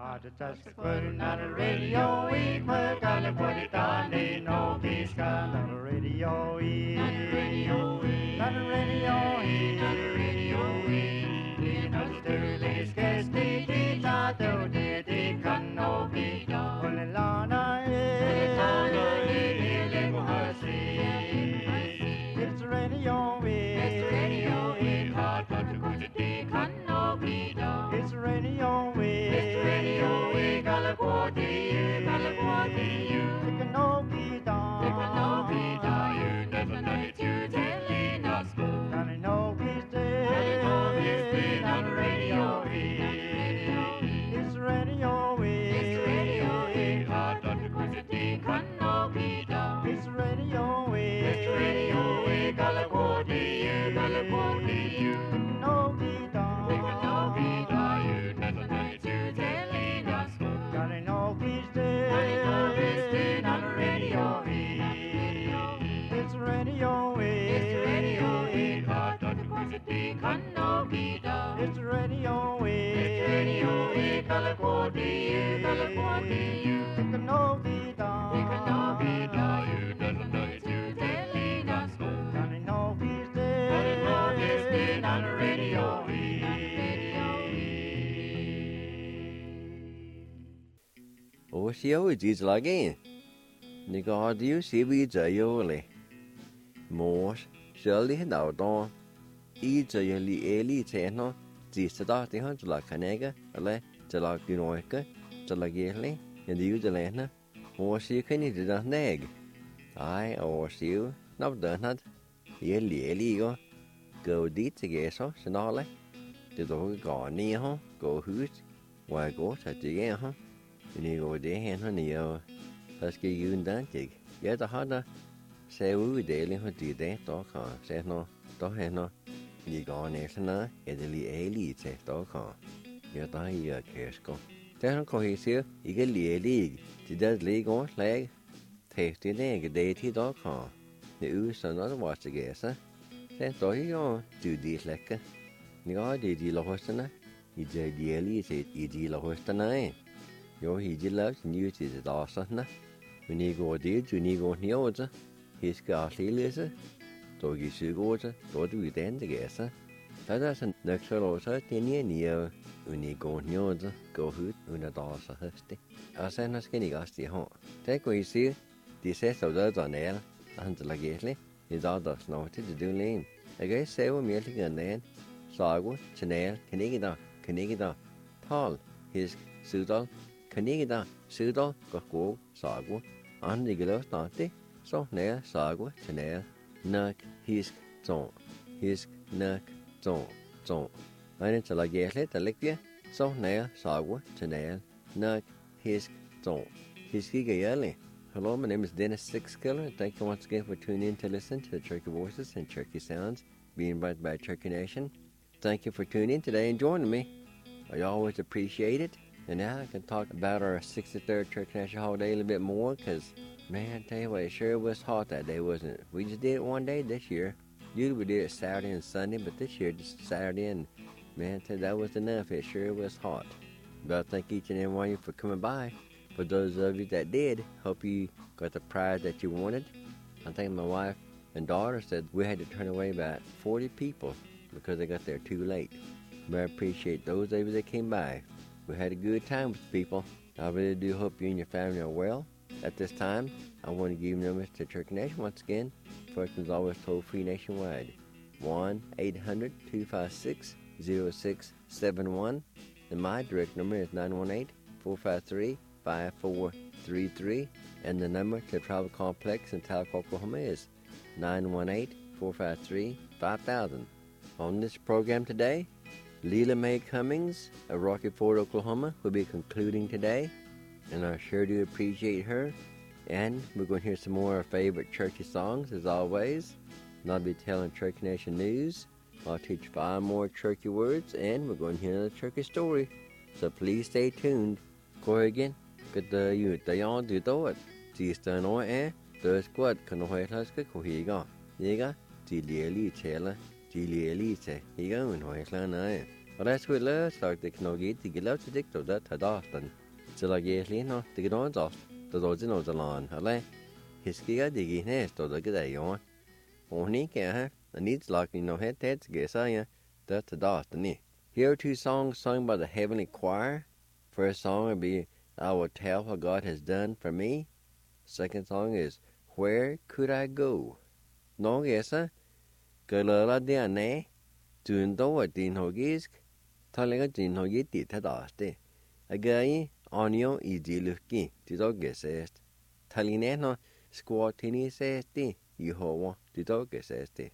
Just putting on the radio, we put on the put it on, they know he's got on the radio, on the radio, on the radio, on the radio, in the sterling sketch, they not do they can no be done. Only Lana is it's radio, it's radio, hard to go to they can no be done. It's radio, it's radio, California, you. They can no be done. They can no be done. You never know it, you telling us. Can no be dead. On the radio, it's radio, it's radio, hard to go to they can no be done. It's radio, California, you. No be done. They can no be done. You never know it, you telling us. Can no be dead. On the radio, it's radio, it's radio, hard to go to they can no be done. It's radio, California, you. They can no be done. They can no be done. You never know it, you telling us. Can no be dead. On the radio. Ủa xíu gì là cái你個屌小 V 仔咗嚟，冇少啲đầu to，依就要你哩錢咯，只是到地方就來看那個，來就來見我個，就來嘅咧，人哋就嚟呢，我少看你就當那個，唉，我少，那不得那，也哩個，個啲這個數是哪嚟？就到個講呢哈，個好，外國就這個哈。你個啲嘢可能要，但係佢要單隻，有得好多，社會啲咧，佢自己多看，社喏，多係喏，你講呢先啦，有啲理啫，多看，有得一個 case 個，但係佢少，一個理，只得你講嚟，睇啲呢個地鐵多看，你有時候都話自己噻，但係多一個就啲嚟嘅，你講啲落去先啦，一隻理啫，一隻落去先啦。有一隻老是牛隻大聲呢，你個啲就你個牛子，係個死了是，做個水果子，做對單這個是，但是那時候說天天你要你個牛子，個好那大聲的，而且那是個你個時候，但係時啲些數都做呢啦，但係那個咧，你找到是哪啲就嚟，那個社會面嘅人，啥個前呢，肯定嘅，tal，係數到。肯定的，收到個股啥股，按呢個咯，當啲所呢啥股，就呢，那 his 種，按呢就嚟嘅咧，就嚟嘅，所呢啥股，就呢，那 his 種 嘅嘢咧。Hello, my name is Dennis Sixkiller. Thank you once again for tuning in to listen to the Cherokee Voices and Cherokee Sounds being invited by Cherokee Nation. Thank you for tuning in today and joining me. I always appreciate it. And now I can talk about our 63rd Cherokee National Holiday a little bit more, because, man, I tell you what, it sure was hot that day, wasn't it? We just did it one day this year. Usually we did it Saturday and Sunday, but this year just Saturday, and, man, I tell you, that was enough. It sure was hot. But I thank each and every one of you for coming by. For those of you that did, hope you got the prize that you wanted. I think my wife and daughter said we had to turn away about 40 people because they got there too late. But I appreciate those of you that came by. We had a good time with people. I really do hope you and your family are well. At this time, I want to give numbers to Cherokee Nation once again. First is always toll-free nationwide. 1-800-256-0671. And my direct number is 918-453-5433. And the number to Travel Complex in Tahlequah, Oklahoma is 918-453-5000. On this program today, Leela Mae Cummings of Rocky Ford, Oklahoma will be concluding today, and I sure do appreciate her. And we're going to hear some more of our favorite Cherokee songs as always. And I'll be telling Cherokee Nation news. I'll teach 5 more Cherokee words, and we're going to hear another Cherokee story. So please stay tuned. Coi again, cái tờ yu tờ yon từ tốt, chỉ tờ nói tờ squad cần hỏi là cái của gì cả, gì cả, chỉ lìa lì chế là, chỉ lìa lì chế, gì cả mình hỏi là này. Og der skulle løs, så det kan ikke til lov til det, og det har dagen. Så la jeg lige nå, det kan også også, det er også noget land, eller hisker det ikke næste, og det kan det jo. Og ikke her, og niet lag ni no het het gesaya, det har dagen. Here are 2 songs sung by the Heavenly Choir. First song will be I Will Tell What God Has Done for Me. Second song is Where Could I Go? Nå gæsa, gælder det ane, tundo at din hogisk, talega din hogit dit hadaste. Agai anio I diluki, dit og gæsast. Talineno squatini sæste, Jehova, dit og gæsaste.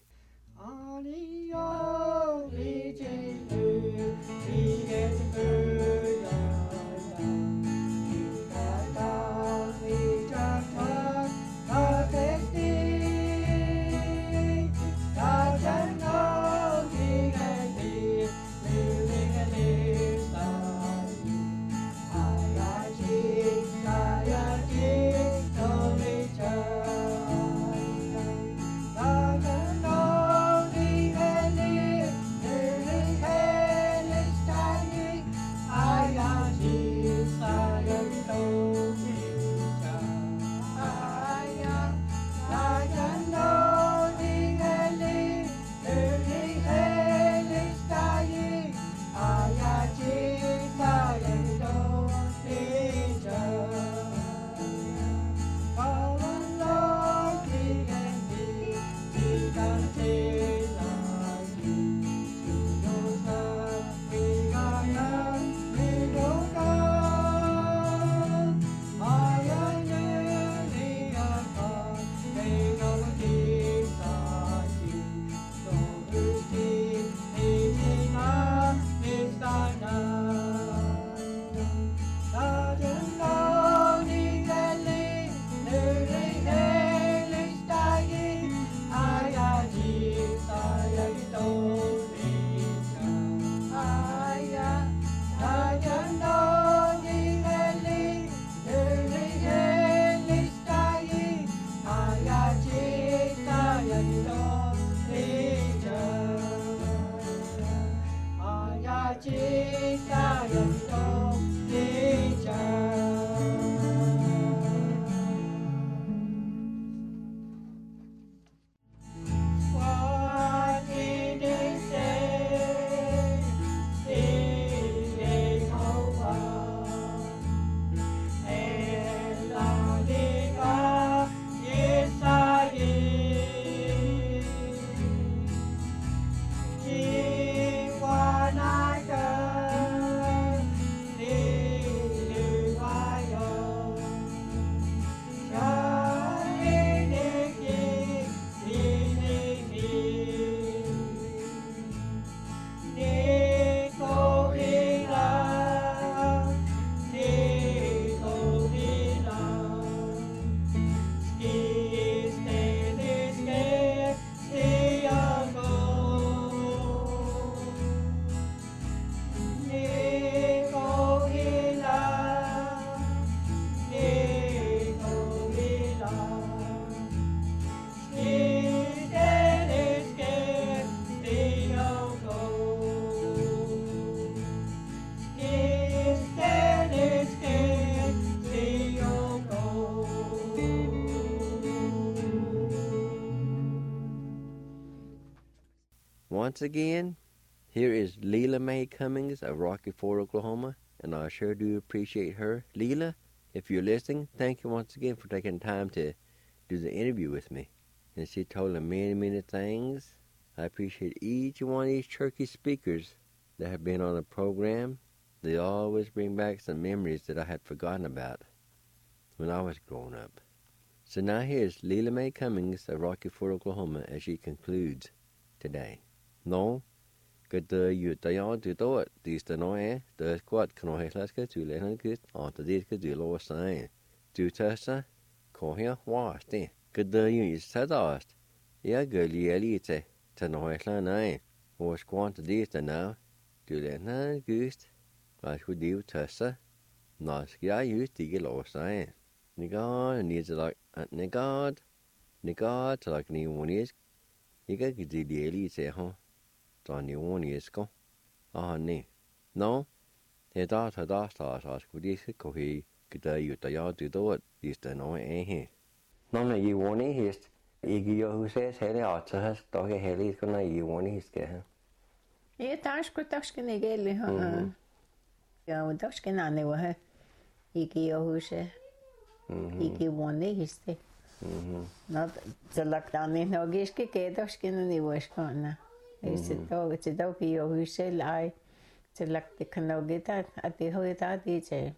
Anio vigelu, viget bøya, Tata vijatat, tatesti, Tajano vigeli, livigeli stari, Ayaji, no vichai. Once again, here is Leela Mae Cummings of Rocky Ford, Oklahoma, and I sure do appreciate her. Leela, if you're listening, thank you once again for taking time to do the interview with me. And she told me many, many things. I appreciate each one of these Cherokee speakers that have been on the program. They always bring back some memories that I had forgotten about when I was growing up. So now here's Leela Mae Cummings of Rocky Ford, Oklahoma, as she concludes today. No, good you to do it. These the no the squad can I let's get to let good on the did do lower sign. Do tessa, call here, wash the good you is said asked. Yeah, girl, elite to no line, or squant the did now. Do let na goose. I should do tessa. No, I used to get lower sign. Nigard needs like Nigard to like new one is. You got the elite, huh? On your one is go. niin. No, he taas kun diisit kohi, kita jutta jauti tuot, diistä no ei. No, ne juoni hist, iki jo husees hele atsahas, toke heli, kun ne juoni hiskehän. Ja taas kun taskin ei kelli, ja on taskin anne vähän, iki jo husees, iki juoni histe. No, sellaktaan niin no kiski keitoskin niin voiskaan. Ei se toki jo husees ai. Sellakti kanogita, ati hoitaa tiitsee.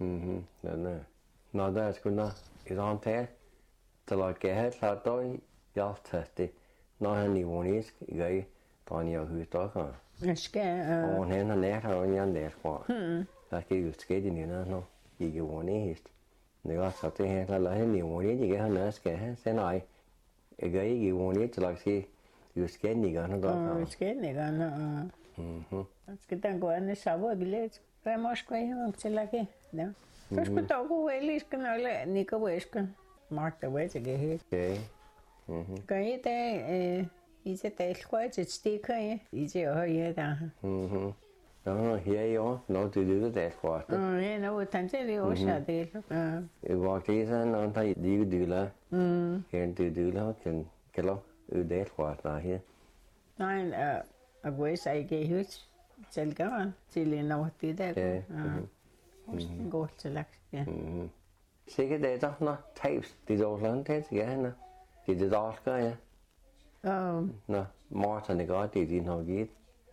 No, tässä kun on te, tällä kehet saatoi jaltasti. No, hän niin vuonis, ei tani jo hystokaan. Äsken. On hän nähdä on ihan nähdä. Lähti just skedi niin no, ikke vuonista. Ne katsotaan tehdä tällä niin vuonis, ikke hän äsken sen ai. Eikä ikke vuonis, tällaksi just skennikaan tokaan. Skennikaan. Sitten kun ennen savoille, remoskoi on silläkin. Jos kun touko veliskan ole niinkä veiskan, mahtaa veisikin hit. Kai itse teilkoa itse stiikai, itse ohjeetaan. No, hier jo, no det lyder det godt. Ja, no, tanse li osa teilko. Vaktiisen on tai dyla. Hen dyla kan kelo det godt der her. Nein, agwes ei gehut. Selgaan, sille nautti det. Musten godt til laks. Sikkert det der, no, tabs, det er sådan det gerne. Det er der skal ja. Nå, Martin det godt det din har givet.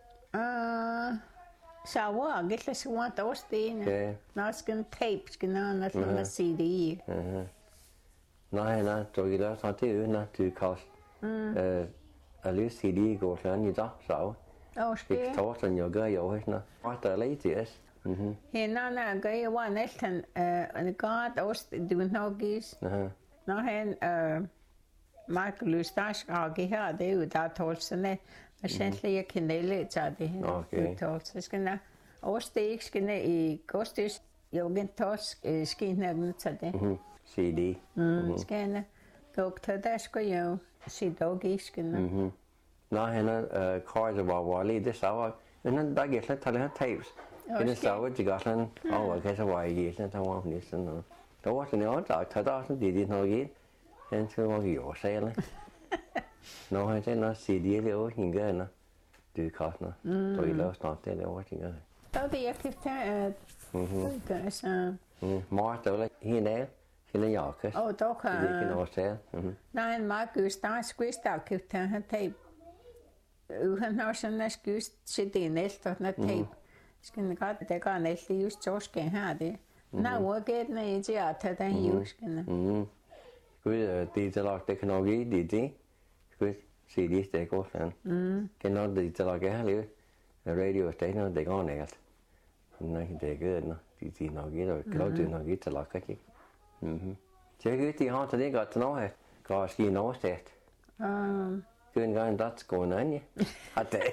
Sawa, gætla svart årstene. Nå, skal tape, skal nå sådan CD. Nej, du kan lade sig til øen, du kan lige CD går sådan i dag, så. Årske. Torsten jo gør jo ikke, nå. Der er lidt til os. Henne gør jeg var næsten en godt årst, du nok gis. Nå, han Mark Lustash og her det er jo der tolsene. Og sjældent jeg kanale tager det her. Okay. Skal nå årsdag skal nå i gostis. Jo gen torsk skinner tager det. CD. Skal nå. Doktor der skal jo se dog ikke skal nå. Nå, han kører var lidt det så. Men der gik lidt til han tabs. Det så var det godt han. Og kan så var ikke sådan der var næsten noget. Der var sådan noget der tager sådan det noget givet. Han skal jo jo selv. Nå, han tænker CD det over hende nå. Det kan nå. Du vil lave snart det over hende. Der det jeg kan tage gør så. Mor der var hende af. Hende jakke. Der kan. Det kan også sige. Nej, en meget god start squeeze der kan tage han tape. Han har sådan en squeeze til det næste når tape. Skal godt det går næste just torsk her det. Nå, hvor geht når I til at tage den just skal. Gud, det er lagt det kan nok ikke det. Gud, se det det går sådan. Kan nok det lagt her lige. Radio station det går nært. Nej, det gør det. De nok ikke og kan det nok ikke lagt ikke. Så jeg de har det godt nå her. Går ski nåsted. Kun gang dat skåne an. At det.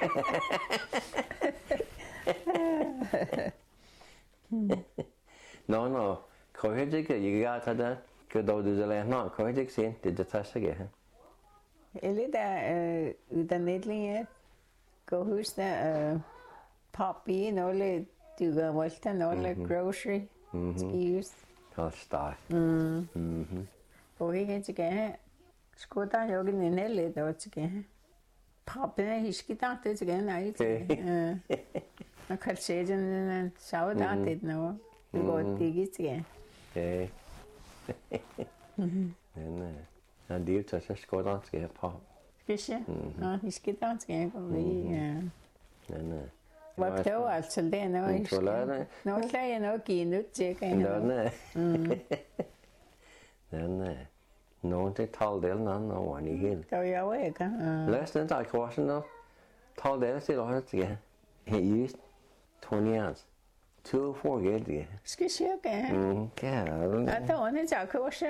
Nå, kan jeg ikke jeg gør det. Kan du det lade nå, kan jeg ikke se det tager sig her. Eller der uddannet gå hus der papi nogle du går volta nogle grocery skis. Kostar. Og ikke til gære. Skulle der jo ikke en eller der til gære. Papi er hiskigt det til gære nej til. Og kan se den så der det nu. Det går det ikke til gære. Okay. Men det er jo så skåret der skal have på. Skal jeg? Hiskigt der skal jeg gå vi. Men hvad prøver altså det nu? Nå, så jeg nok give nyt til kan. Nej. Nå, det taldel nan og var ikke helt. Så jeg var ikke. Læs den der kursen nu. Taldel til at holde he used 20 years. 2 geld det. Skal jeg gøre? Kære. At der var så kurse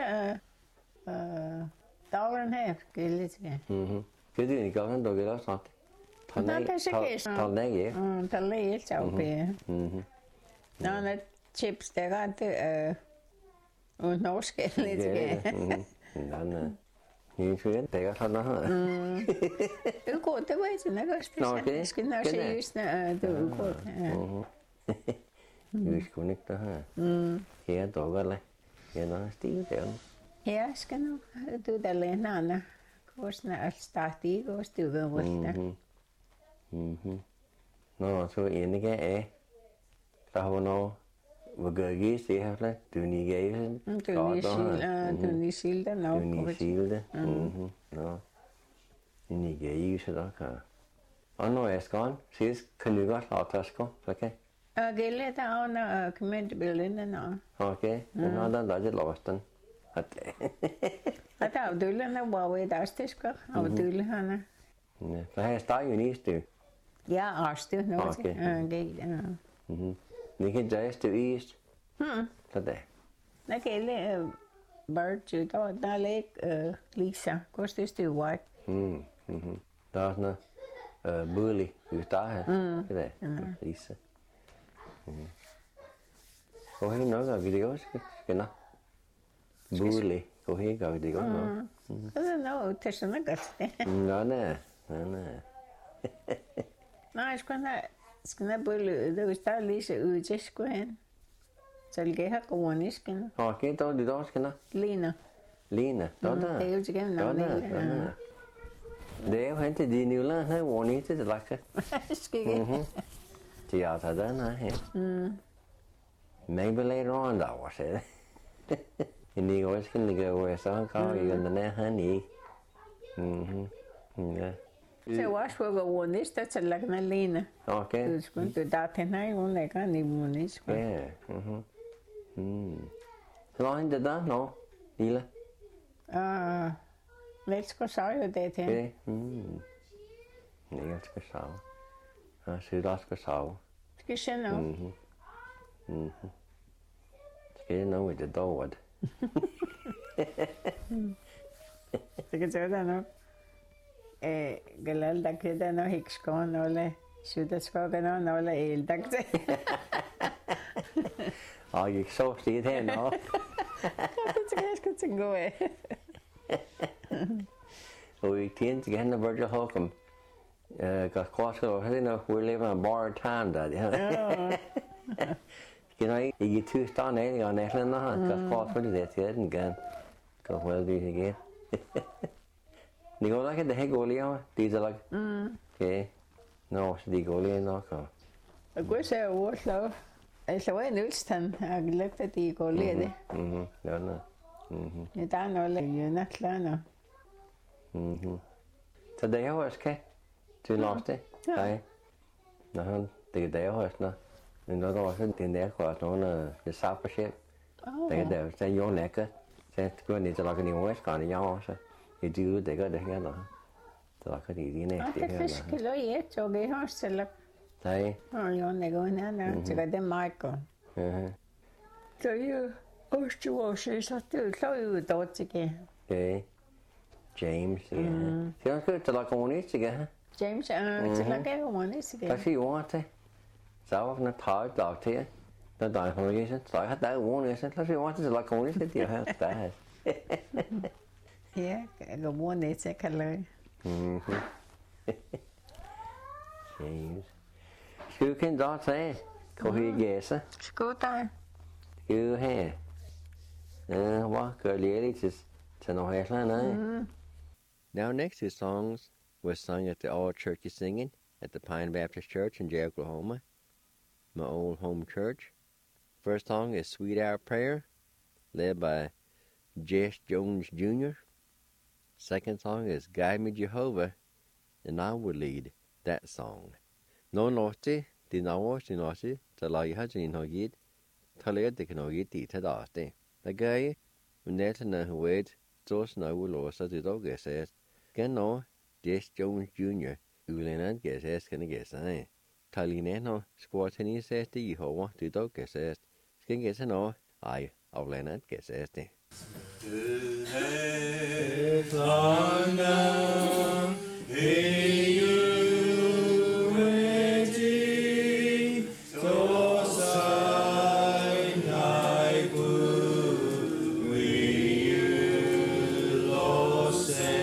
dagen her gældet til. Det er ikke godt, du vil også snart. Talnæg. Talnæg så op. Nå, chips der godt og norsk lidt. Nej. Nhìn xuống tay thật nó hả? Uko te vai sinä kosti. Okei. Skinna se just tu uko. Just kun nyt tähän. Hier togalle. Hier no stiuteen. Ja skinna tu tälle nana. Kosna stahti kosti uko. No, så enige er. Der har no vugagi se her tuni gave. Tuni silda no. Tuni silda. No. Tuni gave så der kan. Og nu er skåren. Ses kan du godt lade tasko, okay? Gelle der on kommentbilden no. Okay. Nu der der losten. At. Ata avdullana wawe dastiska avdullana. Ja, så her står jo næste. Ja, arstu no. Okay. Det. Vi kan just to east. Så der. Na gelle bird der leg Lisa kosti stu white. Der er sådan noget burlig ud der her. Det der. Lisa. Gå hen nok og vi det også skal nok. Burlig. Gå hen og vi det godt nok. No, tesna gaste. Nej. Nej, skana bulu, det var Lisa udjeskuen. Salge har konisken. Okay, då det då skal nok. Lina. Lina, der. Det er jo ikke Der. Det er jo hen til de nyler, her hvor ni til det lagt. Skige. De har taget den her. Maybe later on der var det. En ny år skal ligge over så kan vi den der her ni. Ja. Så var jeg jo vonist at lagna Lina. Okay. Du skulle du da tænke hun er kan i vonist. Ja. Så han det der nå. Lille. Let's go sige det til. Ja. Jeg skal sove. Jeg synes også skal sove. Skal se nu. Skal jeg nå det dårligt. Det kan sige det nu. Galal da keda no hikskon ole shuda skogano no ole el dakte. Jeg så sted her nå. Det skal jeg skal tænke over. Og vi tænkte til hende Virgil Holcomb. Godt korset og det nok vi lever en borrowed time der. Skal nok ikke tystand af og næsten nå. Godt korset det til den igen. Godt vel det igen. Det går nok det her går lige over. Det er nok. Okay. Nå, så det går lige nok. Og gå så over så. Altså hvad nulstan har glemt at det går lige det. Ja, nå. Det er noget jo natlana. Så det er jo også kan. Du lost det. Nej. Nå, det er også nå. Men når der også den der godt nogen det saft på selv. Det er der så jo lækker. Så går ned til lakken i Westgarden jeg også. Det er det gør det her nå. Så der kan det næste her. Det fisk kilo i så det har selv. Nej. Og jo nego nana. Så det er Michael. Så jo også også så det så jo dot ikke. Okay. James. Ja. Så skal til lakken kommunist ikke. James til lakken kommunist ikke. Hvad siger du til? Så var det taget dag til. Når der er kommunist, så har der ordentligt. Så siger du til lakken kommunist det her der. Ja, jeg går ned til kalder. James. Skal du kende dig til? Kan du ikke gæse? Skål dig. Skal du have? Hvad gør det til noget her? Now next two songs was sung at the All Church Singing at the Pine Baptist Church in Jay, Oklahoma, my old home church. First song is Sweet Hour Prayer, led by Jess Jones Jr. Second song is Guide Me Jehovah, and I will lead that song. No norte, the norte, the la yajin hogid, Talia de canogid di tadaste. The guy, when that and a wait, Jos no will also the dog says, Can no, Jess Jones Jr., Ulenan guesses can guess, Talineno, squatting says the Jehovah, the dog says, Skin guess no, I, Aulenat guesses. Say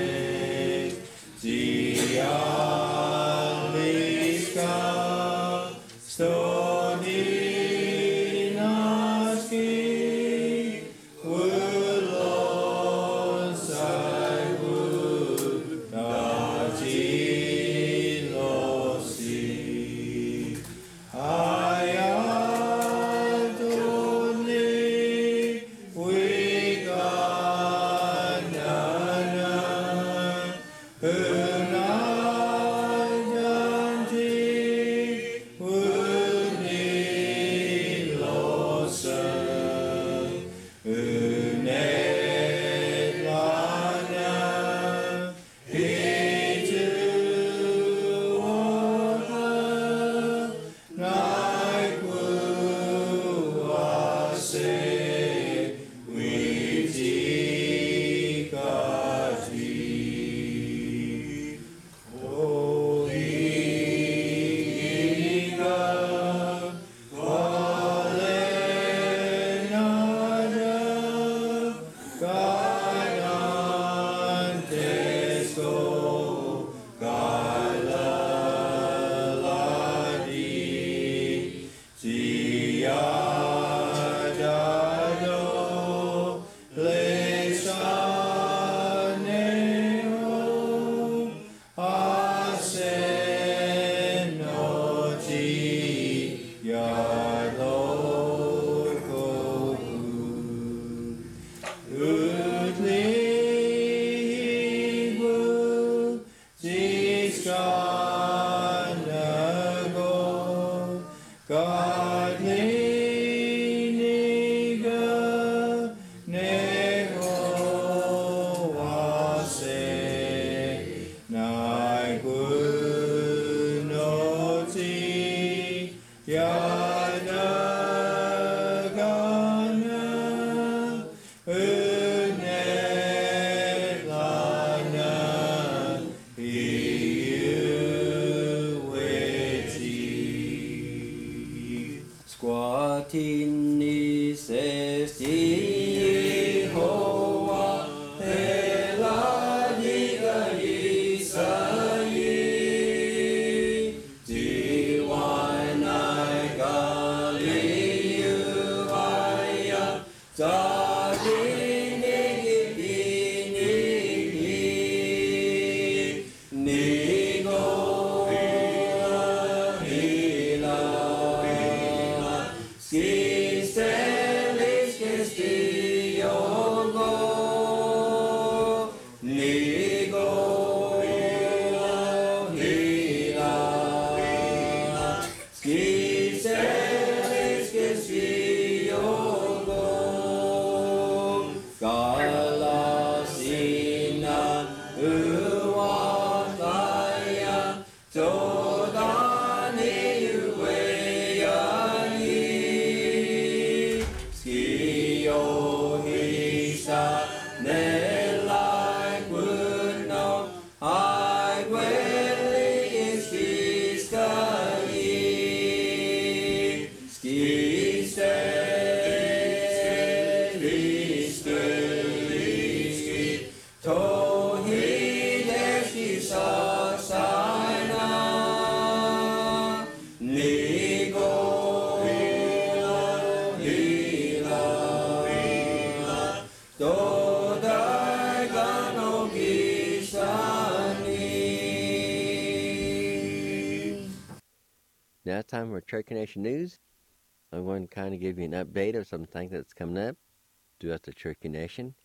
Now it's time for Cherokee Nation News. I'm going to kind of give you an update of something that's coming up throughout the Cherokee Nation.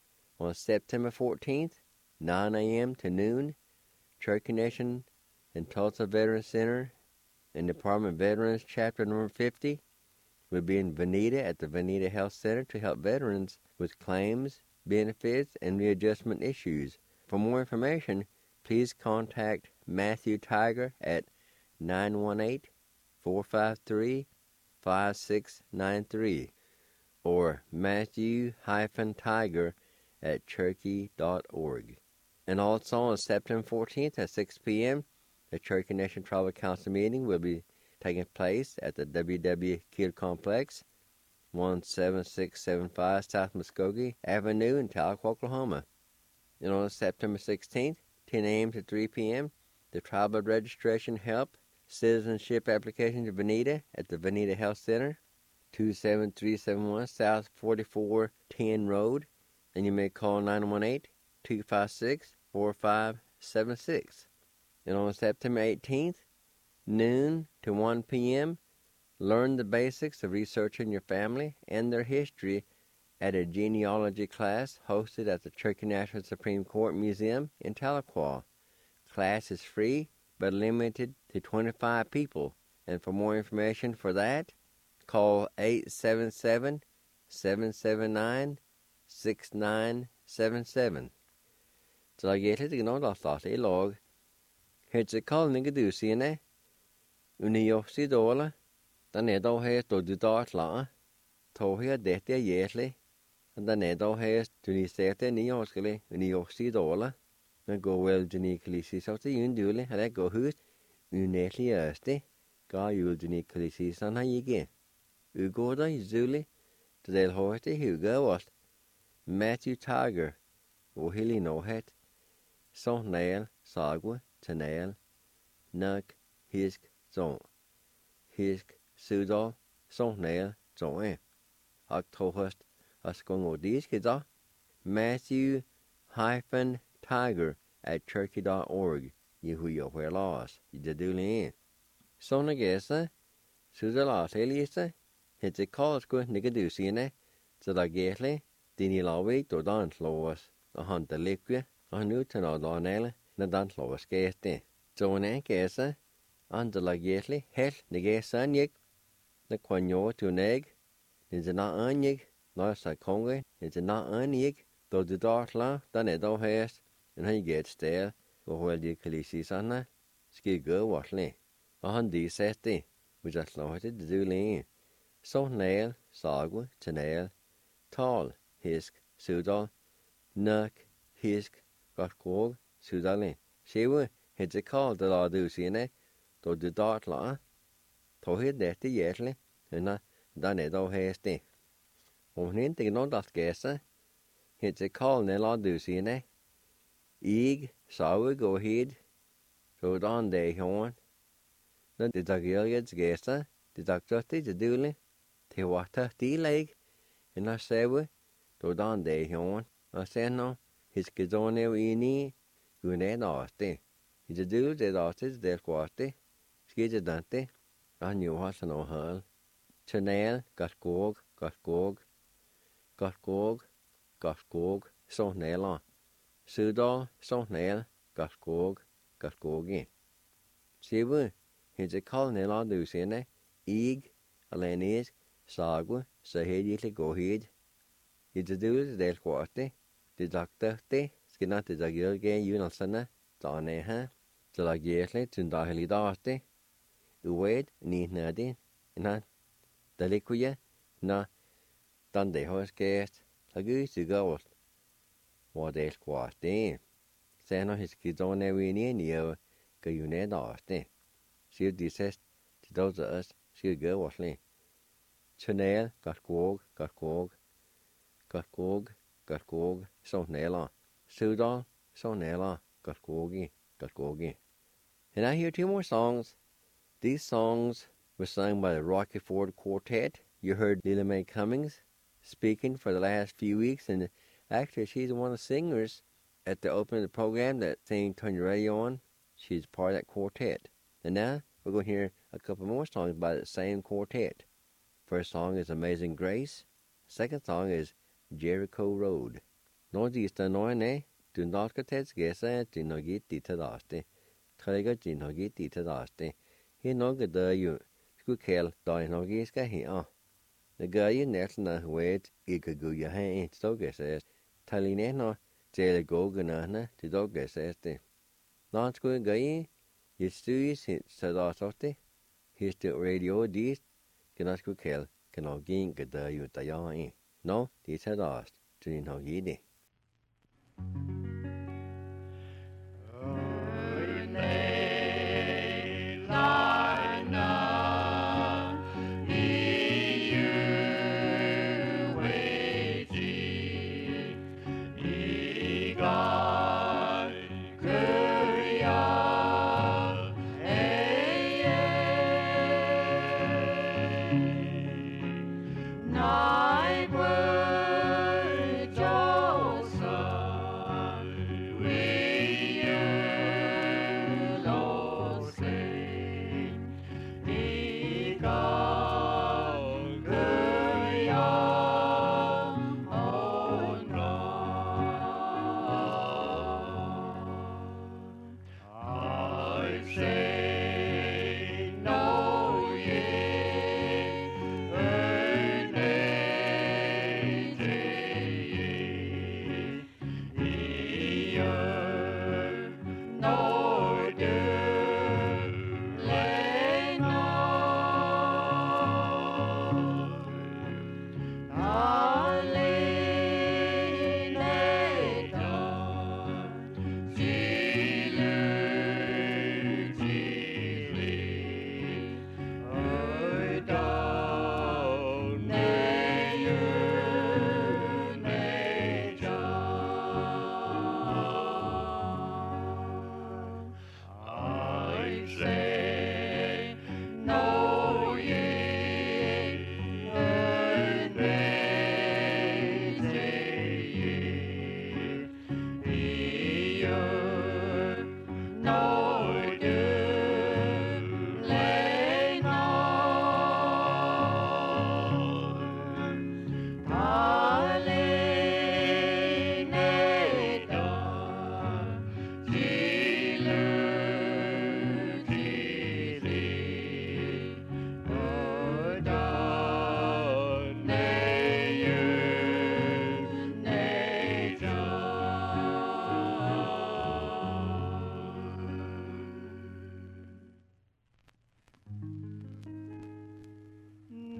On September 14th, 9 a.m. to noon, Cherokee Nation and Tulsa Veterans Center and Department of Veterans Chapter number 50 will be in Veneta at the Veneta Health Center to help veterans with claims, benefits, and readjustment issues. For more information, please contact Matthew Tiger at 918-453-5693 or Matthew-Tiger@Cherokee.org. And also on September 14th at 6 p.m., the Cherokee Nation Tribal Council meeting will be taking place at the W.W. Kidd Complex, 17675 South Muskogee Avenue in Tahlequah, Oklahoma. And on September 16th, 10 a.m. to 3 p.m., the Tribal Registration Help Citizenship Application to Veneta at the Veneta Health Center, 27371 South 4410 Road, and you may call 918-256-4576. And on September 18th, noon to 1 p.m., learn the basics of researching your family and their history at a genealogy class hosted at the Cherokee National Supreme Court Museum in Tahlequah. Class is free but limited to 25 people, and for more information for that, call 877-779-6977. Så jeg gjetter til noen av staten I lag. Helt sikkert ikke du sier det. Uniosi dårlig. Den da helt og du da klar. Tog dette gjettelig. Den da helt du niserte nyårskelig. Uniosi dårlig. Men går vel du nikelisi så til undulig. Eller går hut. Unetlig østig. Ga jul du nikelisi sånn han gikk. Ugår da zuli. Det del høyt I huga vårt. Matthew Tiger. Og hili nåhet. Sånn næl, sagwe, tanæl. Nuk, hisk, sånn. Hisk, sudal, sånn næl, sånn. Og tohøst, og skong og disk da. Matthew-Tiger@Cherokee.org. Yehuyo where laws. Det dulig. Sånne gæse. Sudal ateliese. Hette kalsku nikedusine. Så da gætlig. Dini lavik og dans lovas. Og han der likve. Og han uten å da næle. Når dans lovas gæste. Så en gæse. Andre la gætlig. Helt negæse han gikk. na quanyo to neg, is a not unig, no sa conge, is a not unig, though the dark la, then it don't has, and he gets stale, go well the calisi sana, ski go watley. A hundi sesti, which I slotted the dooley. So nail, sagwa, to nail, tall, hisk, sudal, nuck, hisk, got quog, sudali. She would hit a call the law do see ne, though the dark la, to hit that the yetly, and not done it all hasty. When anything not that guessa, hit a call ne law do see ne. Eeg, saw go ahead, so on day horn. Then the dog gets guessa, the doctor the dooley, the water the leg, and I say we, so on day horn. I say no, his kids on there in e, you ne nasty. He's a dool that artist del quarty, skid a dante, I knew what's no hurl. Chanel, got gog, got gog, got gog, got gog, so nail on. Sudal, so nail, got gog in. See we, he's a call nail on do see ne, eeg, alanis, sagwa, so head you go head. He's a dool del quarty, the doctor, skin out the dagger again, you know, sana, dane, huh? So like yearly, tundahili dasti. Uwed, ni nadi, na, deliquia, na, dande horse guest, lagu to go. What else quasti? Sano his kids on every near, go you ne dasti. She'll desist to those of us, she'll go washly. Chanel, got gog, so naila. Sudal, so naila, got gogi. And I hear two more songs. These songs were sung by the Rocky Ford Quartet. You heard Lila Mae Cummings speaking for the last few weeks, and actually she's one of the singers at the opening of the program that sang Turn Your Radio On. She's part of that quartet. And now we're going to hear a couple more songs by the same quartet. First song is Amazing Grace. Second song is Jericho Road. Northeast Illinois, do not get his guess at the Nogit Ditadaste. Tiger Jinogit Ditadaste. He no good you. Squeal, die Nogiska here. The guy national wait, eager go your hand, so guess it. Talineno, jail go ganana, the dog guess it. Not good guy, you still sit Sadasote. He's the radio, this cannot squeal, cannot gain good you die. No, this had asked to Nogidi.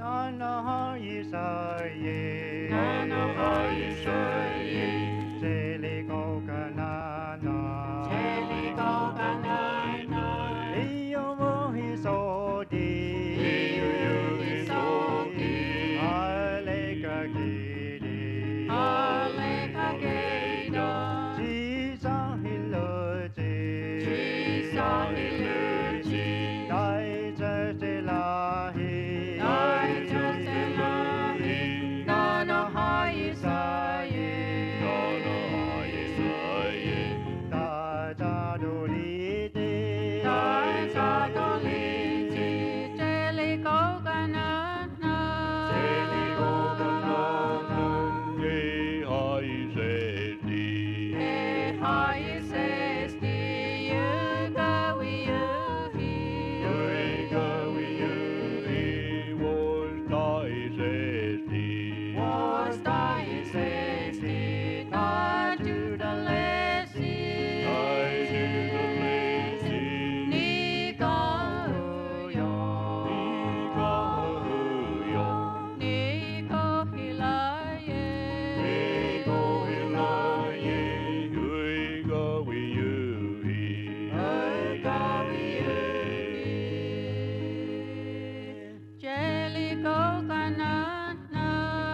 Nana Isaye, Nana Isaye, Jeli Kokanana, Jeli Kokanana, Iyo Mohisodi, Iyo Mohisodi, Aleka Gidi, Aleka Gida, Jisa Hiloji, Jisa Hiloji, Dai Jastelahi, Dai Jastelahi, Nana Isaye, Nana Isaye, Da Jadolite, Dai Jadoliti, Jeli Kokanana, Jeli Kokanana, Ye Hai Sesti, Yuga Wiyuhi, Yuga Wiyuhi, was Dai Sesti, Dai to the Lesi, Nika Huyo, Nika Hilaye, Yuga Wiyuhi, Jeli Kokanana,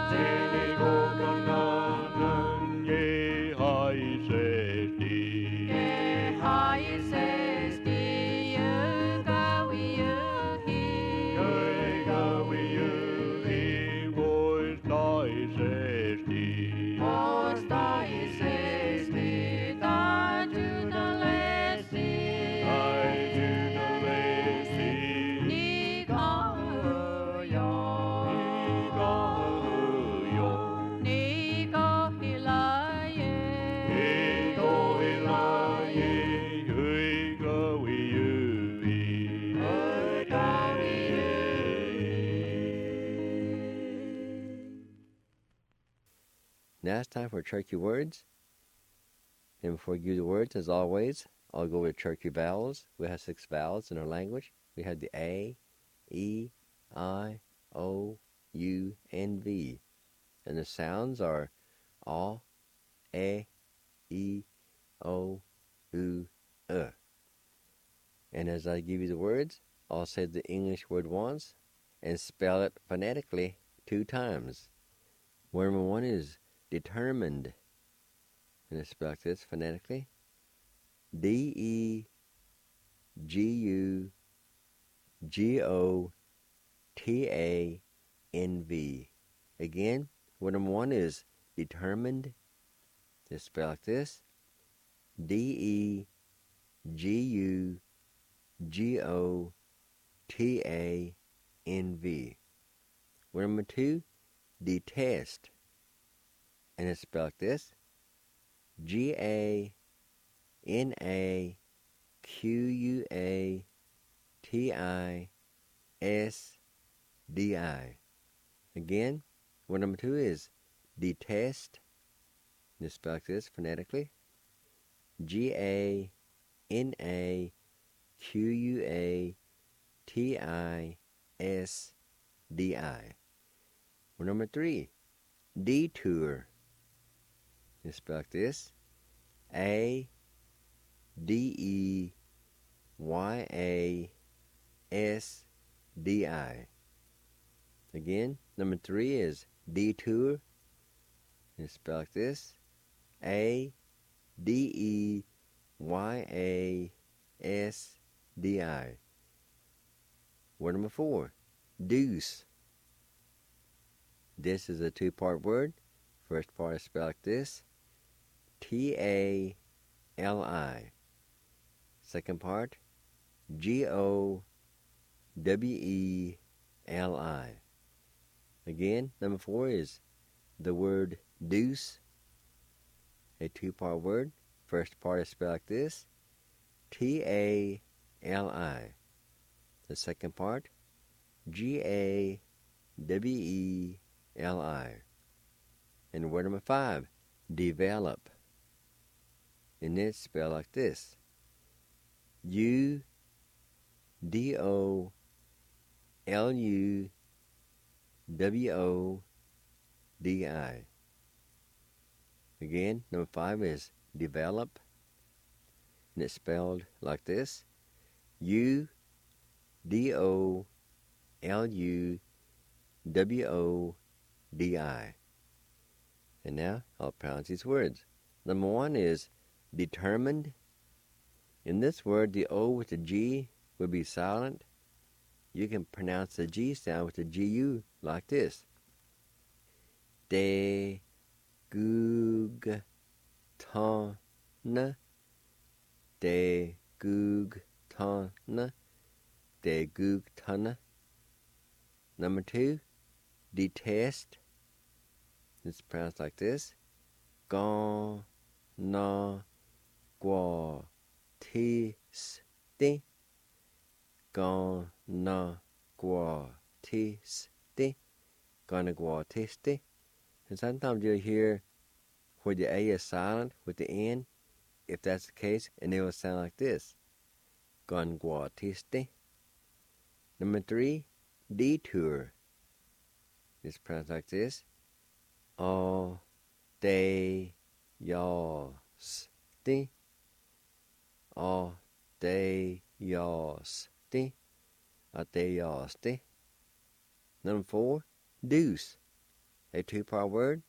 Ye Hai Sesti, Yuga Wiyuhi, was Dai Sesti, Dai to the Lesi, Nika Huyo, Nika Hilaye, Yuga Wiyuhi. Now it's time for Cherokee words. And before I give you the words, as always, I'll go with Cherokee vowels. We have 6 vowels in our language. We have the A, E, I, O, U, and V. And the sounds are A, E, O, U, And as I give you the words, I'll say the English word once and spell it phonetically 2 times. Word number 1 is determined. And it's spelled like this phonetically. D-E-G-U-G-O-T-A-N-V. Again, word number 1 is determined. It's spelled like this. D-E-G-U-G-O-T-A-N-V. Word number 2, detest. And it's spelled like this. G-A-N-A-Q-U-A-T-I-S-D-I. Again, word number 2 is detest. And it's spelled like this phonetically. G-A-N-A-Q-U-A-T-I-S-D-I. Word number 3, detour. It's spelled like this. A-D-E-Y-A-S-D-I. Again, number 3 is detour. It's spelled like this. A-D-E-Y-A-S-D-I. Word number 4, deuce. This is a 2-part word. First part is spelled like this. T-A-L-I. Second part, G-O-W-E-L-I. Again, number 4 is the word deuce. A 2-part word. First part is spelled like this. T-A-L-I. The second part, G-A-W-E-L-I. And word number 5, develop. And it's spelled like this. U-D-O-L-U W-O-D-I. Again, number 5 is develop, and it's spelled like this: U-D-O-L-U-W-O-D-I. And now I'll pronounce these words. Number 1 is determined. In this word, the O with the G will be silent. You can pronounce the G sound with the G-U like this: De Goog Tana, De Goog Tana, De Goog Tana. Number 2, detest. It's pronounced like this: Ga Na Gua Tiste, Ga Na Gua Tiste, Gonna Gua Tiste. And sometimes you'll hear where the A is silent with the N, if that's the case, and it will sound like this: Gonna Gua Tiste. Number 3, detour. It's pronounced like this: All day yosti, all day yosti, all day yosti. Number 4, deuce. A 2-part word.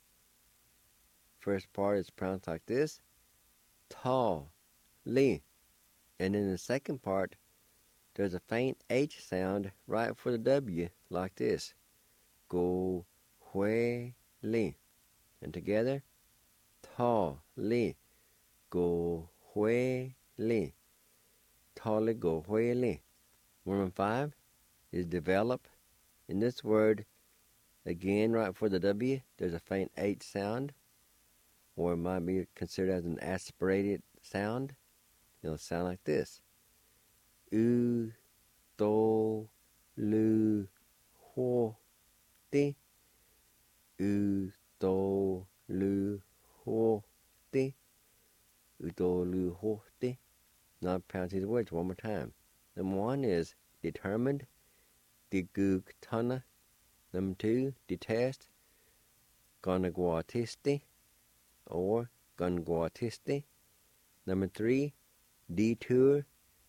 First part is pronounced like this: tall, li. And in the second part, there's a faint H sound right before the W, like this: go, hue, li. And together, tall, li, go, hue, li. Tall, go, hue, li. Number 5 is develop. In this word, again, right before the W, there's a faint H sound, or it might be considered as an aspirated sound. It'll sound like this: U, do, lu, ho, ti. U, do, lu, ho, ti. U, do, lu, ho, ti. Now I'll pronounce these words one more time. Number 1 is determined, digug tana. Number 2, detest, gonaguatisti, or gunguatisti. Number 3, detour,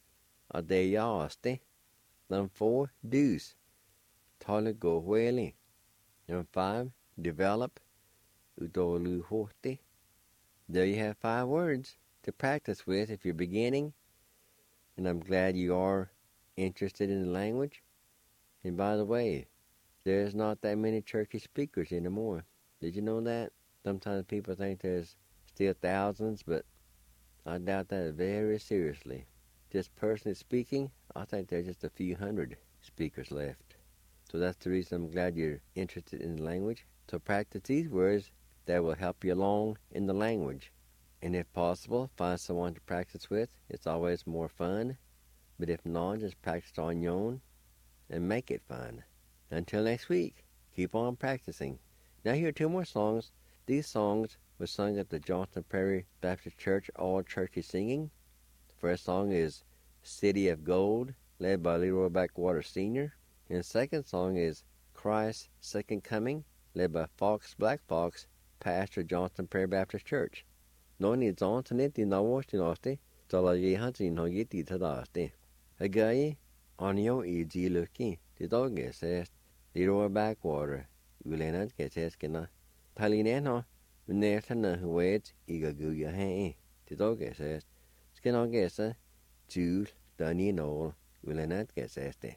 adeyasti. Number 4, deuce, toligohueli. Number 5, develop, udoluhoti. There you have 5 words to practice with if you're beginning, and I'm glad you are interested in the language. And by the way, there's not that many Cherokee speakers anymore. Did you know that? Sometimes people think there's still thousands, but I doubt that very seriously. Just personally speaking, I think there's just a few hundred speakers left. So that's the reason I'm glad you're interested in the language. So practice these words that will help you along in the language. And if possible, find someone to practice with. It's always more fun. But if not, just practice on your own and make it fun. Until next week, keep on practicing. Now here are 2 more songs. These songs were sung at the Johnson Prairie Baptist Church All Churchy Singing. The first song is City of Gold, led by Leroy Backwater Sr. And the second song is Christ's Second Coming, led by Fox Black Fox, pastor Johnson Prairie Baptist Church. Noni Johnson iti nawosti nosti, tala yehansi no yiti tadasti. Agayi, onyo iji luki, tidoge says, Leroy Backwater, ulenat geses kena. Palineno, unertana huweds igaguya hei, tidoge says, skenogesa, Jules, Dani Noel, ulenat geseste.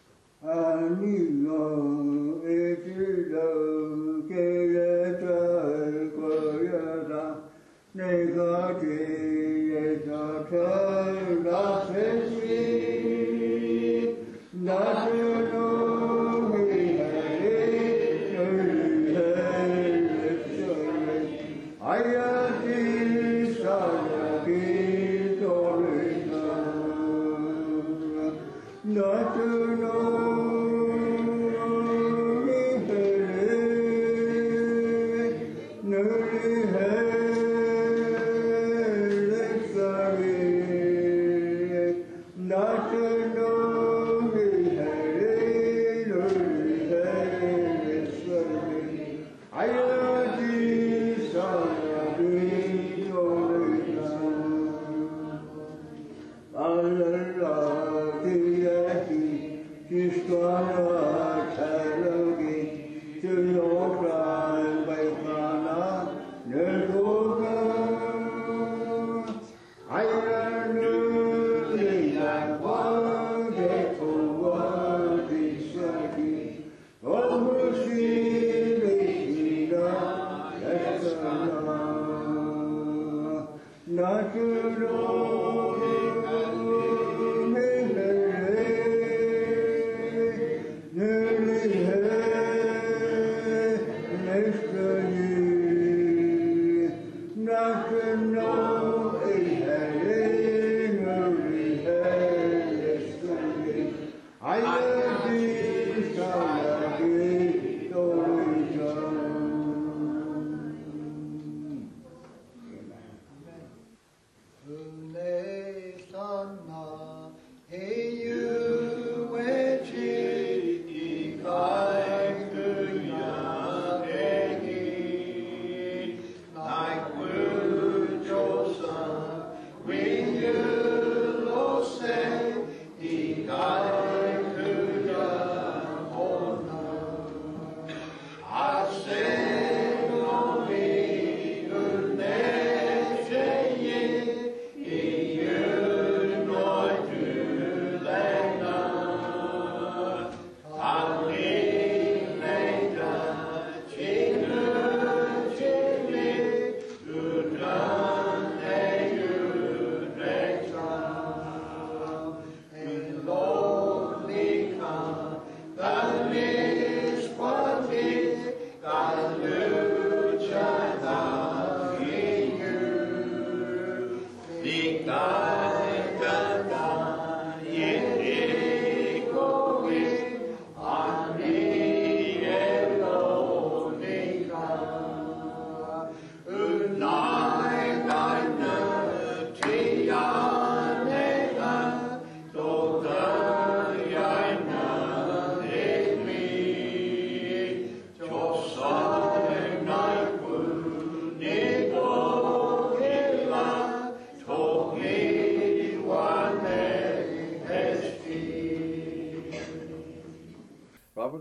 Amigo, etido, keretal, koyada, negati, etatal, dasesi, daseno, ayati, sayaki, torita, not to know.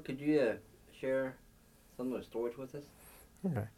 could you share some of the stories with us? Okay.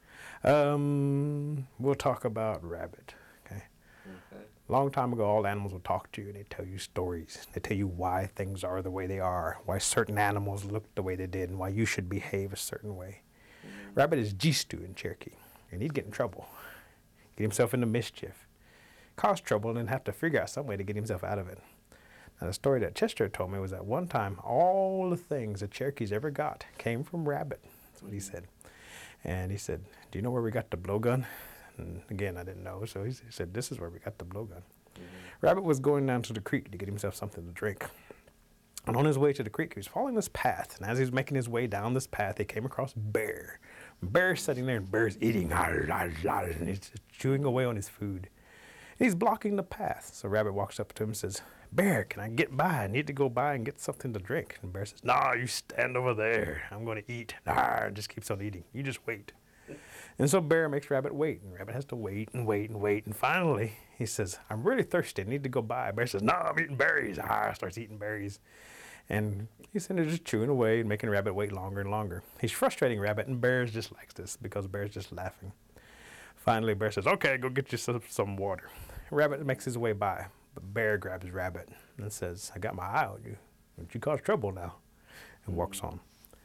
We'll talk about rabbit. Okay. Okay. Long time ago, all animals will talk to you and they tell you stories. They tell you why things are the way they are, why certain animals look the way they did, and why you should behave a certain way. Rabbit is Jistu in Cherokee, and he'd get in trouble, get himself into mischief, cause trouble, and then have to figure out some way to get himself out of it. Now, the story that Chester told me was that one time, all the things the Cherokees ever got came from Rabbit. That's what he said. And he said, do you know where we got the blowgun? And again, I didn't know, so he said, this is where we got the blowgun. Rabbit was going down to the creek to get himself something to drink. And on his way to the creek, he was following this path. And as he was making his way down this path, he came across Bear. Bear's sitting there, and Bear's eating, and he's chewing away on his food. And he's blocking the path. So Rabbit walks up to him and says, Bear, can I get by? I need to go by and get something to drink. And Bear says, no, you stand over there. I'm going to eat. And just keeps on eating. You just wait. And so Bear makes Rabbit wait, and Rabbit has to wait and wait and wait. And finally, he says, I'm really thirsty. I need to go by. Bear says, no, I'm eating berries. Starts eating berries. And he's sitting there just chewing away and making Rabbit wait longer and longer. He's frustrating Rabbit, and Bear just likes this because Bear's just laughing. Finally, Bear says, okay, go get you some water. Rabbit makes his way by, but Bear grabs Rabbit and says, I got my eye on you. Don't you cause trouble now? And walks on.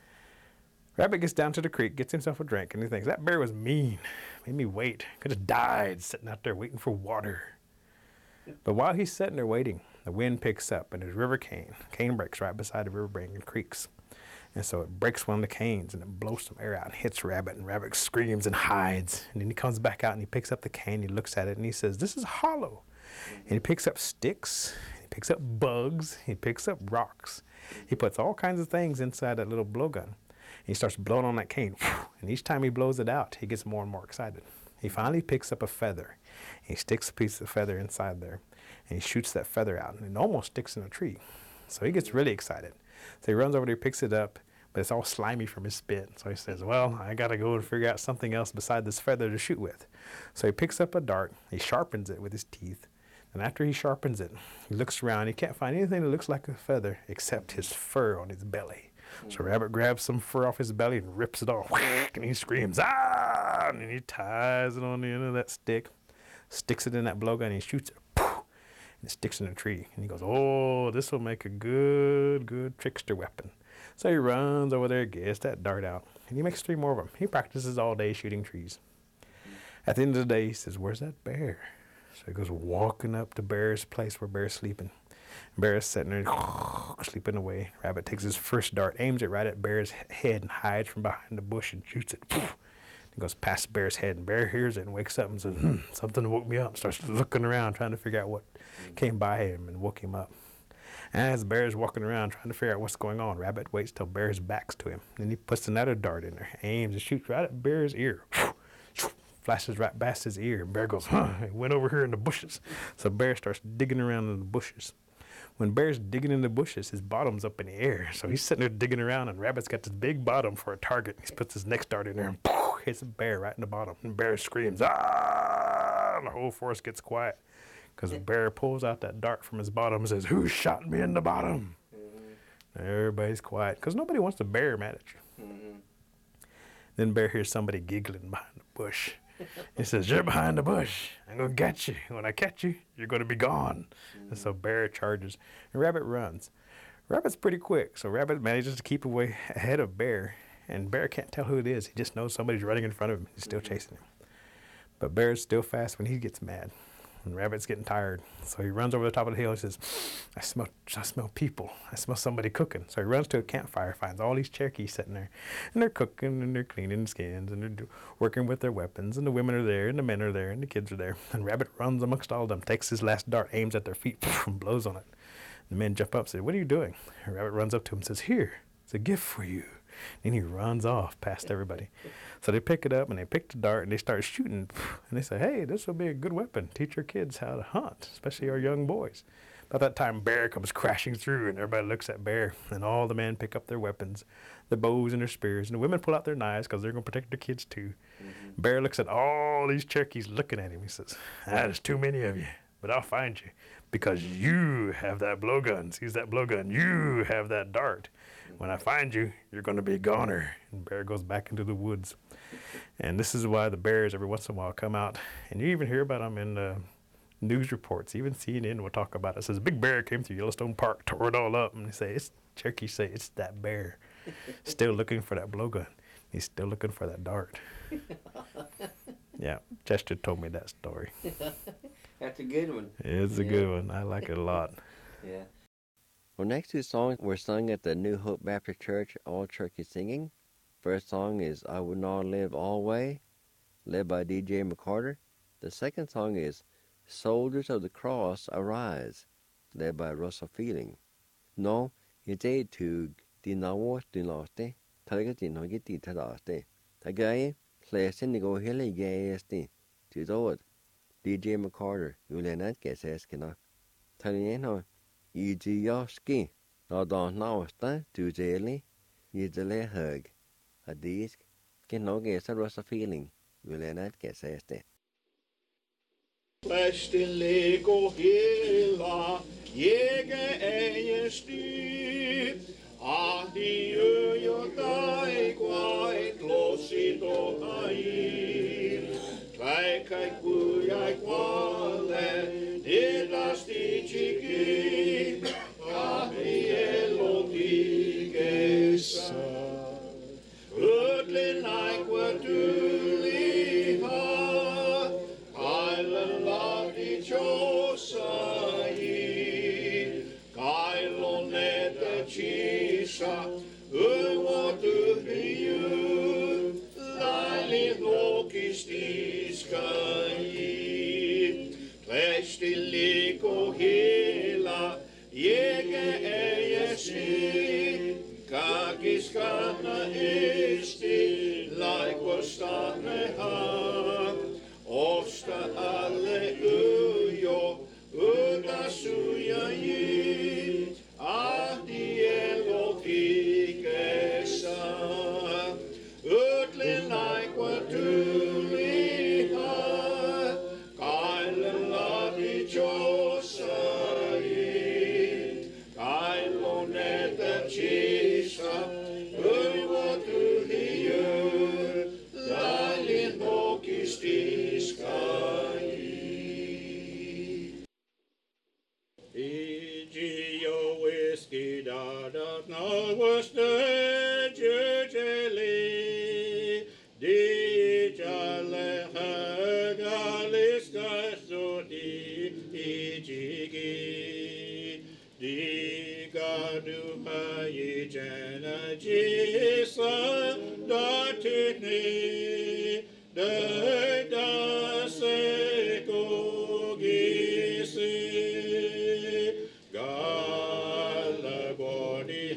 Rabbit gets down to the creek, gets himself a drink, and he thinks, that bear was mean. Made me wait. Could have died sitting out there waiting for water. But while he's sitting there waiting, the wind picks up, and there's river cane. Cane breaks right beside the river bank and creeks. And so it breaks one of the canes, and it blows some air out and hits Rabbit, and Rabbit screams and hides. And then he comes back out, and he picks up the cane, he looks at it, and he says, this is hollow. And he picks up sticks, he picks up bugs, he picks up rocks. He puts all kinds of things inside that little blowgun. He starts blowing on that cane, and each time he blows it out, he gets more and more excited. He finally picks up a feather. He sticks a piece of feather inside there, and he shoots that feather out, and it almost sticks in a tree. So he gets really excited. So he runs over there, picks it up, but it's all slimy from his spit. So he says, well, I got to go and figure out something else beside this feather to shoot with. So he picks up a dart, he sharpens it with his teeth, and after he sharpens it, he looks around. He can't find anything that looks like a feather except his fur on his belly. So Rabbit grabs some fur off his belly and rips it off, and he screams, ah! And he ties it on the end of that stick, sticks it in that blowgun, and he shoots it, and it sticks in a tree. And he goes, oh, this will make a good trickster weapon. So he runs over there, gets that dart out, and he makes 3 more of them. He practices all day shooting trees. At the end of the day, he says, where's that bear? So he goes walking up to Bear's place where Bear's sleeping. Bear is sitting there sleeping away. Rabbit takes his first dart, aims it right at Bear's head, and hides from behind the bush and shoots it. He goes past Bear's head, and Bear hears it and wakes up and says, something woke me up. Starts looking around, trying to figure out what came by him and woke him up. As Bear's walking around trying to figure out what's going on, Rabbit waits till Bear's back's to him. Then he puts another dart in there, aims and shoots right at Bear's ear. Flashes right past his ear, and Bear goes, it went over here in the bushes. So Bear starts digging around in the bushes. When Bear's digging in the bushes, his bottom's up in the air. So he's sitting there digging around, and Rabbit's got this big bottom for a target. He puts his next dart in there and hits Bear right in the bottom. And Bear screams, ah! And the whole forest gets quiet because the bear pulls out that dart from his bottom and says, who shot me in the bottom? Everybody's quiet because nobody wants the bear mad at you. Then Bear hears somebody giggling behind the bush. He says, you're behind the bush. I'm going to get you. When I catch you, you're going to be gone. And so Bear charges, and Rabbit runs. Rabbit's pretty quick, so Rabbit manages to keep away ahead of Bear, and Bear can't tell who it is. He just knows somebody's running in front of him. He's still chasing him. But Bear's still fast when he gets mad, and Rabbit's getting tired. So he runs over the top of the hill and says, I smell people. I smell somebody cooking. So he runs to a campfire, finds all these Cherokees sitting there, and they're cooking, and they're cleaning skins, and they're working with their weapons, and the women are there, and the men are there, and the kids are there. And Rabbit runs amongst all of them, takes his last dart, aims at their feet, and blows on it. The men jump up and say, what are you doing? And Rabbit runs up to him and says, here, it's a gift for you. And he runs off past everybody. So they pick it up, and they pick the dart, and they start shooting. And they say, hey, this will be a good weapon. Teach our kids how to hunt, especially our young boys. About that time, Bear comes crashing through, and everybody looks at Bear. And all the men pick up their weapons, their bows and their spears. And the women pull out their knives because they're going to protect their kids, too. Bear looks at all these Cherokees looking at him. He says, there's too many of you, but I'll find you. because you have that blowgun. Seize that blowgun. You have that dart. When I find you, you're going to be a goner. And bear goes back into the woods. And this is why the bears every once in a while come out. And you even hear about them in news reports. Even CNN will talk about it. It says, big bear came through Yellowstone Park, tore it all up. And they say, Cherokee say, it's that bear. Still looking for that blowgun. He's still looking for that dart. Yeah, Chester told me that story. That's a good one. It's a good one. I like it a lot. Yeah. Well, next two songs were sung at the New Hope Baptist Church, all Cherokee singing. First song is I Would Not Live Always, led by DJ McCarter. The second song is Soldiers of the Cross Arise, led by Russell Fielding. No, it's a tug, di nawo di laste, target no get di tadaste. Tagay, Clasin the go hilly gayesti, to do DJ McCarter, Ulenat Gasaskina. Taliano, Yoski, no don't know, to jelly, Yidele hug. A disc, can no guess a Russell Fielding, Ulenat Gasaste. Lästin lego hela, jäge ei styr. Ahdi jo taikuait losi tohair. Tväikai kujai kualle, nirasti chiki. Ahdi elotikessa. Ödlin laikua tyliha. Kailan laki josai. Kailon nete chisa. Uotu hiu. Laili lokistiskai. Plesti liko hila. Jege eiesi. Kakiskana isti. Laikostane ha. Osta alle ujo, udasuja jit, ahdi elokikessa. Utlin laikua tyliha, kailen ladi josai. Kailon etä chisa, uivotu hiu, lailin lokistiskai. Igio whiskey dadat na was the jujeli. Di jale hagalis kasodi ijigi. Di gadu hayi jana jisa datini. Da se kogisi. Gala body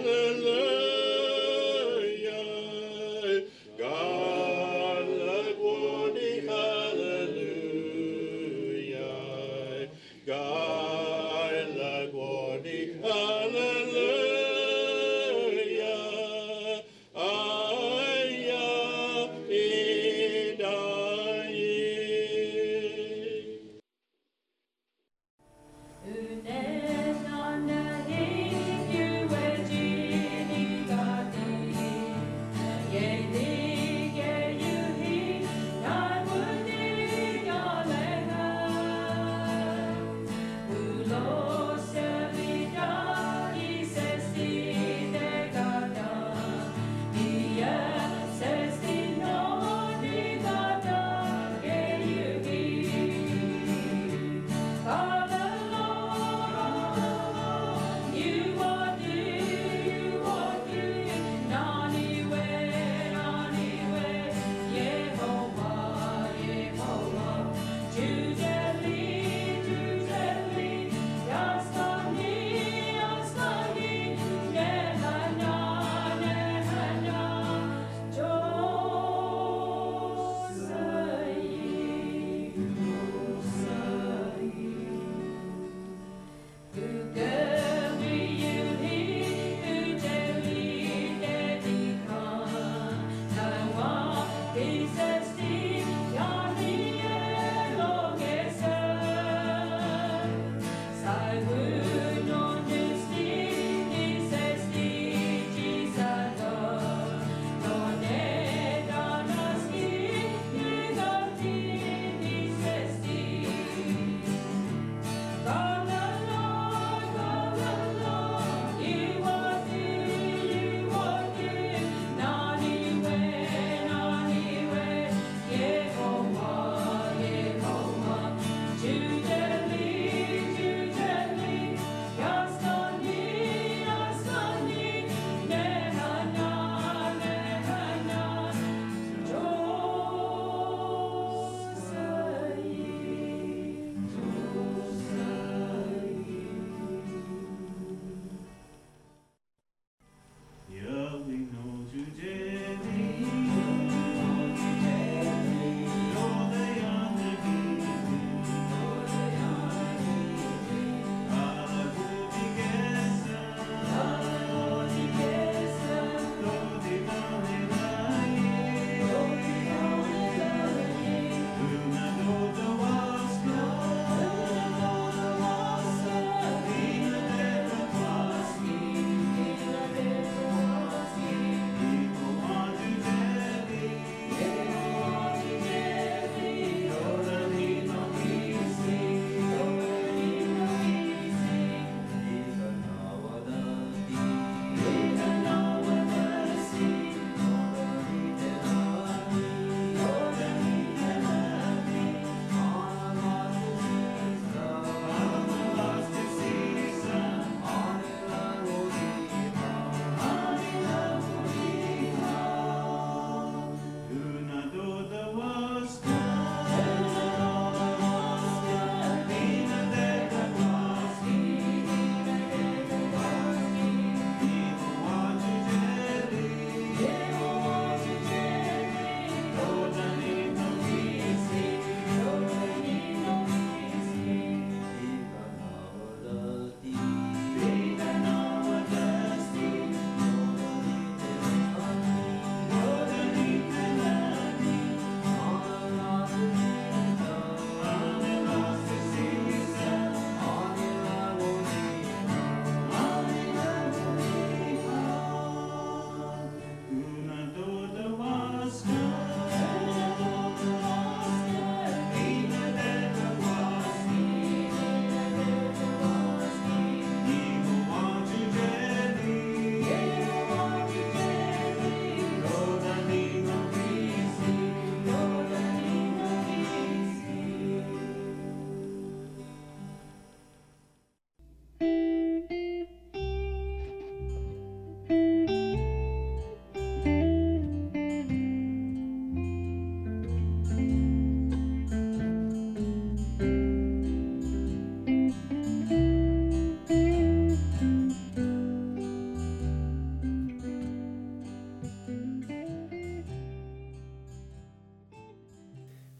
hallelujah. Gala body hallelujah. Gala body hallelujah. Aya idai. You are do, nani we, nani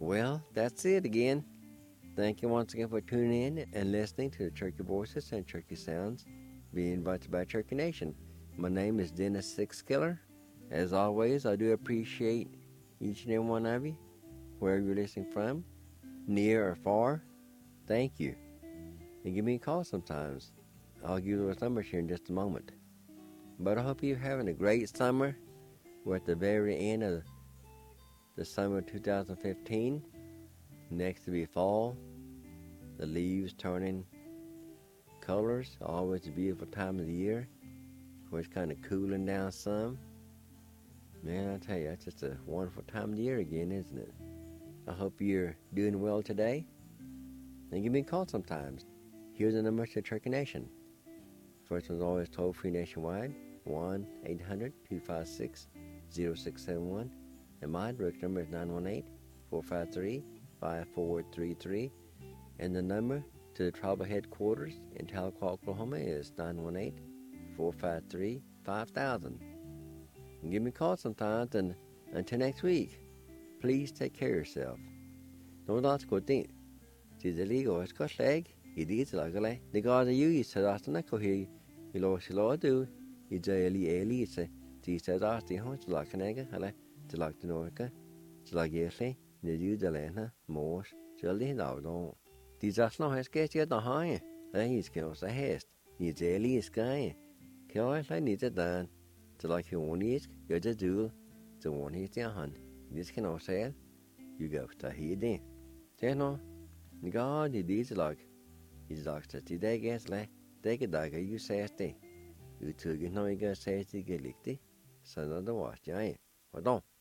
Well, that's it again. Thank you once again for tuning in and listening to the Cherokee Voices and Cherokee Sounds being brought to you by Cherokee Nation. My name is Dennis Sixkiller. As always, I do appreciate each and every one of you, wherever you're listening from, near or far. Thank you. And give me a call sometimes. I'll give you those numbers here in just a moment. But I hope you're having a great summer. We're at the very end of the summer of 2015. Next to be fall. The leaves turning colors. Always a beautiful time of the year. Of course, kind of cooling down some. Man, I tell you, that's just a wonderful time of the year again, isn't it? I hope you're doing well today. And give me a call sometimes. Here's the number to Cherokee Nation. First one's always toll-free nationwide, 1-800-256-0671. And my direct number is 918-453-5433. And the number to the tribal headquarters in Tahlequah, Oklahoma is 918-453-5000. And give me a call sometimes, and until next week, please take care of yourself. Don't ask what thing. See the legal is got leg, it is like a leg. The God of you is to ask the neck here. You lost your law do. You daily elise. See says ask the horse like an egg, to like the Norca, to like yesterday, the you the Lena, Morse, Jelly Dowdon. These are no has get yet the high. He's kills the haste. You daily sky. Kill I need it done. To like you won't eat, you're the duel. To one hit your hand. This can all say, you go to hear then. Say no. God, it is like. He's like that today gets like. Take a dagger, you say stay. You took it no, you got say to get licked. So, not the watch, yeah. Or don't.